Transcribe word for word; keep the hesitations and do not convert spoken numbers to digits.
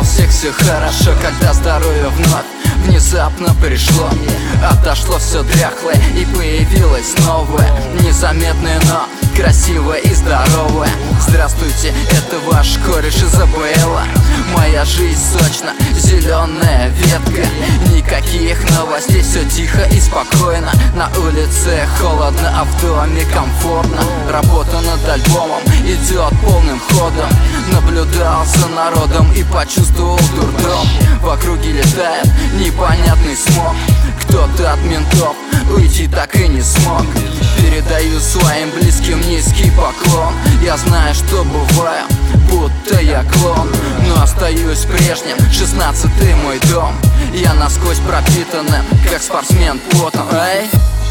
у всех все хорошо, когда здоровье вновь внезапно пришло. Отошло все дряхлое и появилось новое, незаметное, но красивое и здоровое. Здравствуйте, это ваш кореш из АБЛа. Моя жизнь сочно, зеленая ветка. Никаких новостей, все тихо и спокойно. На улице холодно, а в доме комфортно. Работа над альбомом идет полным ходом. Наблюдал за народом и почувствовал дурдом. В округе летает непонятный смог. Кто-то от ментов уйти так и не смог. Передаю своим близким низкий поклон. Я знаю, что бываю, будто я клон, но остаюсь прежним, шестнадцатый мой дом. Я насквозь пропитанным, как спортсмен потом. Эй!